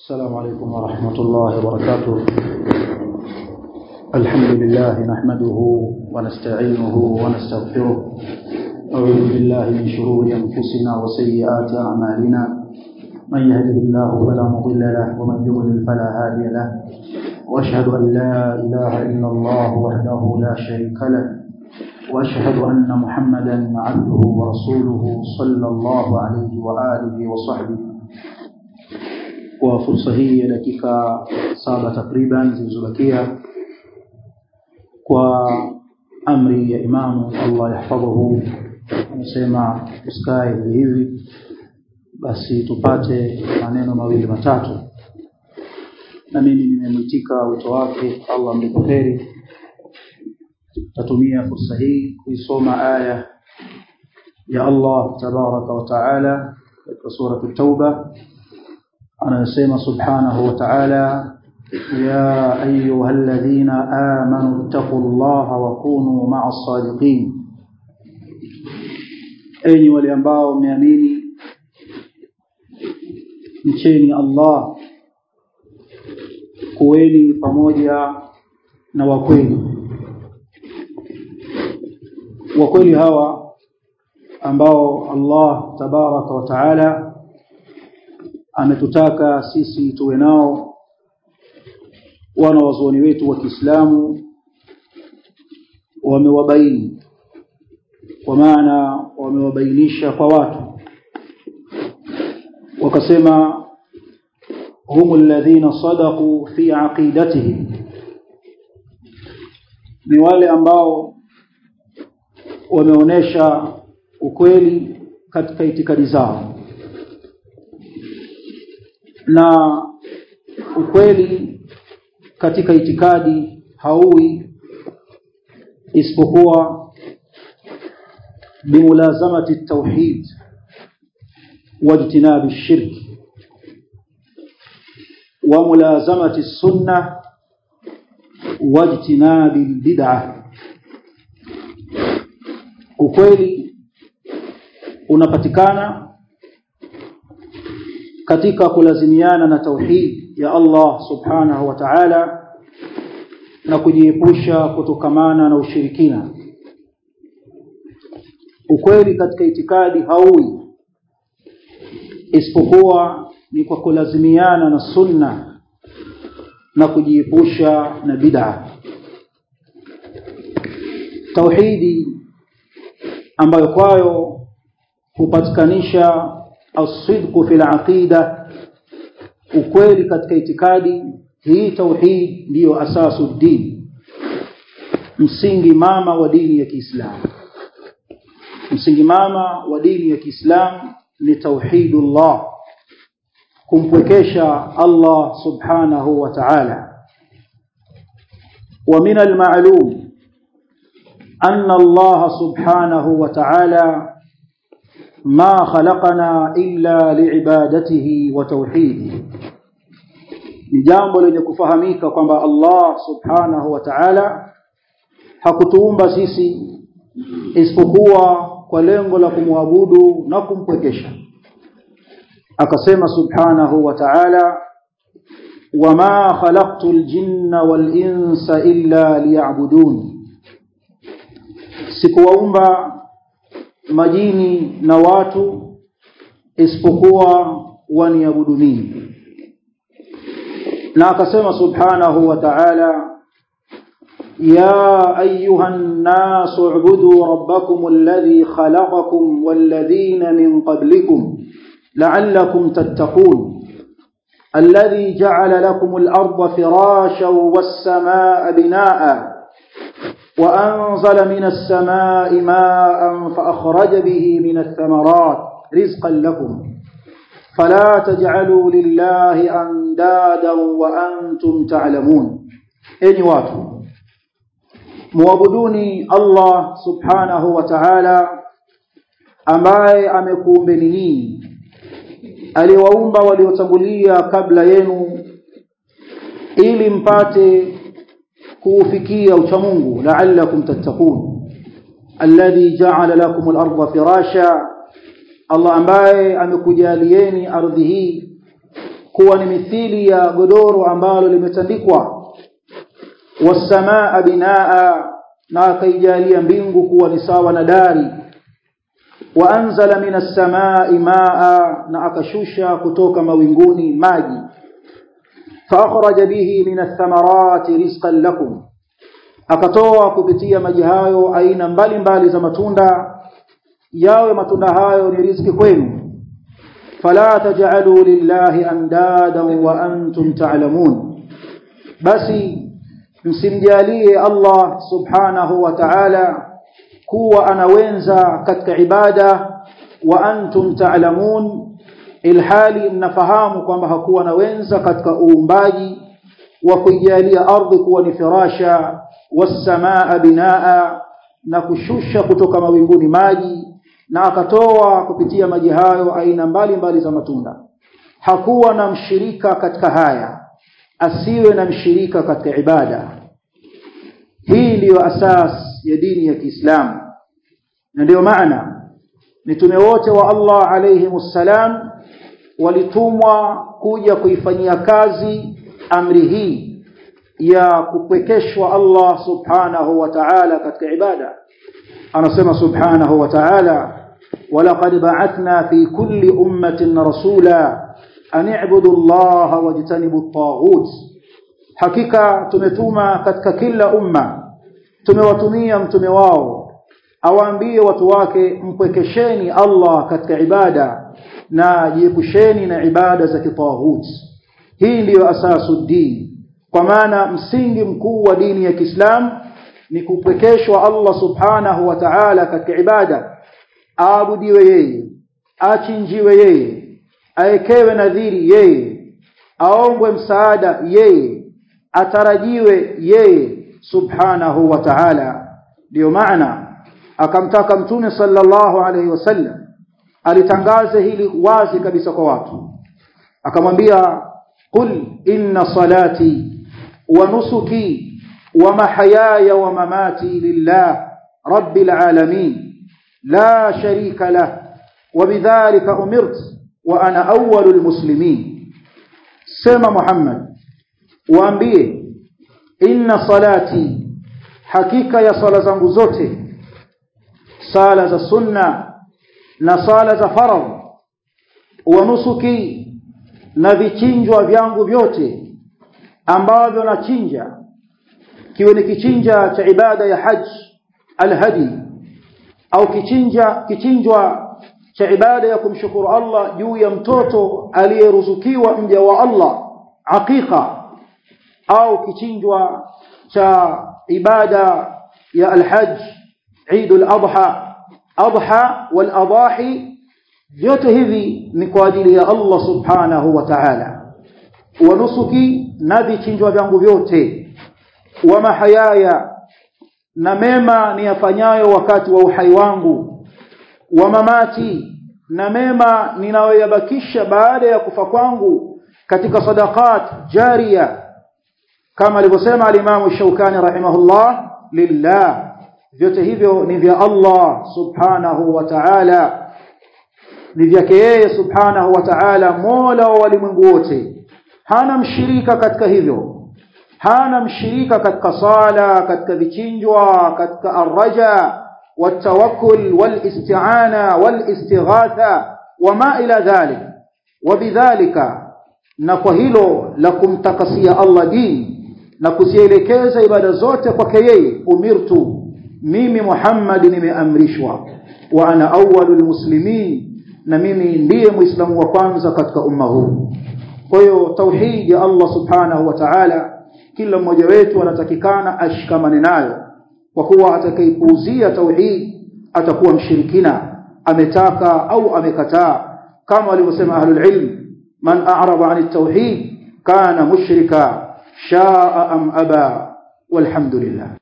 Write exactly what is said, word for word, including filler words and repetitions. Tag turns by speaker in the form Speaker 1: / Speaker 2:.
Speaker 1: السلام عليكم ورحمة الله وبركاته. الحمد لله نحمده ونستعينه ونستغفره. أعوذ بالله من شرور أنفسنا وسيئات أعمالنا. من يهده الله فلا مضل له ومن يضلل فلا هادي له. وأشهد أن لا إله إلا الله وحده لا شريك له. وأشهد أن محمدا عبده ورسوله صلى الله عليه وآله وصحبه. Kwa fursa hii ya dakika saba takriban zilizobakia kwa amri ya imamu Allah yahfadhuhu anasema usikae hivi, basi tupate maneno mawili matatu, na mimi nimemwitika wito wake. Allah mlipe kheri. Tatumia fursa hii kuisoma aya ya Allah tabaraka wa taala katika sura at-Tauba. anasema subhanahu wa ta'ala, ya ayyuhalladhina amanu taqullaha wa kunu ma'as sadiqin, enyi wale ambao mmeamini mcheni Allah, kuweni pamoja na wakweli. Wakweli hawa ambao Allah tabaraka wa ta'ala ametutaka sisi tuwe nao, wana wazuoni wetu wa Kiislamu wamewabaini, kwa maana wamewabainisha kwa watu, wakasema humul ladhina sadaqu fi aqidatihim, ni wale ambao wameonesha ukweli katika itikadi zao. Na ukweli katika itikadi haui isipokuwa bimulazamati at-tauhid wajtinabi ash-shirk wa mulazamati as-sunnah wajtinabi al-bid'ah. Ukweli unapatikana katika kulazimiana na tauhid ya Allah subhanahu wa ta'ala na kujiepusha kutokamana na ushirikina. Ukweli katika itikadi haui isipokuwa ni kwa kulazimiana na sunna na kujiepusha na bid'a. Tauhidi ambayo kwayo hupatikanisha as-sidqu fil aqida, ukweli katika itikadi. Hii tauhid ndiyo asasu din, msingi mama wa dini ya Kiislamu. Msingi mama wa dini ya Kiislamu ni tauhidullah, kumpwekesha Allah subhanahu wa ta'ala. Wa min al-ma'lum anna Allah subhanahu wa ta'ala ما خلقنا إلا لعبادته وتوحيده. ni jambo lenye kufahamika kwamba Allah subhanahu wa ta'ala hakutuumba sisi isipokuwa kwa lengo la kumwabudu na kumpwekesha. Akasema subhanahu wa ta'ala, wama khalaqtul jinna wal insa illa liya'budun, sikuwaumba majini na watu isipokuwa waniabudu mimi. Na akasema subhanahu wa ta'ala, ya ayyuhan nasu ubudu rabbakum alladhi khalaqakum walladhina min qablikum la'allakum tattaqun alladhi ja'ala lakum al-ardha firashan was-samaa'a binaa'a وأنزل من السماء ماء فأخرج به من الثمرات رزقا لكم فلا تجعلوا لله أندادا وأنتم تعلمون. أي watu, muabuduni Allah subhanahu wa ta'ala ambaye amekuumbeni ninyi, aliwaumba waliotangulia kabla yenu ili mpate kufikia uchamungu, la'allakum tattaqun alladhi ja'ala lakum al-ardha firasha, Allah ambaye amekujalieni ardhi hii kuwa ni mithili ya godoro ambalo limetandikwa, wasamaa binaa, na akaijalia mbingu kuwa ni sawa na dari, wa anzala minas samaa'i maa, na akashusha kutoka mawinguni maji, fa akhraja bihi minath thamarati rizqan lakum, akatoa kupitia maji hayo aina mbalimbali za matunda, yawe matunda hayo ni riziki kwenu. Fala taj'alu lillahi andadan wa antum ta'lamun, basi msimjalie Allah subhanahu wa ta'ala kuwa anawenza katika ibada, wa antum ta'lamun, ilhali mnafahamu kwamba hakuwa anawenza katika uumbaji wa kuijalia ardhi kuwa ni firasha, was-samaa binaa, na kushusha kutoka mawinguni maji, na akatoa kupitia maji hayo aina mbalimbali za matunda. Hakuwa na mshirika katika haya, asiwe na mshirika katika ibada. Hii ndiyo asas ya dini ya Kiislamu, na ndio maana mitume wote wa Allah alayhimus salam walitumwa kuja kuifanyia kazi amri hii ya kupwekeshwa Allah subhanahu wa ta'ala katika ibada. Anasema subhanahu wa ta'ala, walaqad ba'athna fi kulli ummatin rasula an i'budu Allaha wajtanibu at-taghut, hakika tumetuma katika kila umma, tumewatumia mtume wao awaambie watu wake, mpwekesheni Allah katika ibada na jiepusheni na ibada za kitahut. Hii ndiyo asasu din, kwa maana msingi mkuu wa dini ya Kiislamu ni kupwekeshwa Allah subhanahu wa ta'ala katika ibada, aabudiwe yeye, achinjiwe yeye, aekewe nadhiri yeye, aombwe msaada yeye, atarajiwe yeye subhanahu wa ta'ala. Ndio maana akamtaka mtume sallallahu alayhi wasallam alitangaze hili wazi kabisa kwa watu, akamwambia, qul inna salati wa nusuki wa mahyaya wa mamati lillah rabbil alamin la sharika lah wa bidhalika umirt wa ana awwalul muslimin. Sema Muhammad, waambie, inna salati, hakika ya sala zangu zote, sala za sunna na sala za faradhi, wa nusuki, na vichinjwa vyangu vyote ambavyo nachinja, kiwe ni kichinja cha ibada ya haj alhadi, au kichinja kichinjwa cha ibada ya kumshukuru Allah juu ya mtoto aliyeruzukiwa mja wa Allah aqiqa, au kichinjwa cha ibada ya alhaj Eidul Adha, adha wal adahi, vyote hivi ni kwa ajili ya Allah subhanahu wa ta'ala. Wa nusuki, na vichinjwa vyangu vyote, wa mahayaya, na mema niyafanyayo wakati wa uhai wangu, wa mamati, na mema ninayoyabakisha baada ya kufa kwangu katika sadaqat jariya, kama alivyosema al-Imam Shawkani rahimahullah, lillah, vyote hivyo ni vya Allah subhanahu wa ta'ala, ni vyake yeye subhanahu wa ta'ala, mola wa walimwengu wote. Hana mshirika katika hivyo, hana mshirika katika sala, katika vichinjwa, katika arraja watawakkul walisti'ana walistighatha wama ila dhalik. Wabidhalika, na kwa hilo la kumtakasia Allah dini na kuzielekeza ibada zote kwake yeye, umirtu, mimi Muhammad nimeamrishwa, wa ana awwalul muslimin, na mimi ndiye muislamu wa kwanza katika umma huu. Kwa hiyo tauhid ya Allah subhanahu wa ta'ala kila mmoja wetu anatakikana ashikamane nayo, kwa kuwa atakayepuuzia tauhid atakuwa mshirikina, ametaka au amekataa, kama walivyosema ahlul ilm, man a'rada 'anit tauhid kana mushrika shaa am aba, walhamdulillah.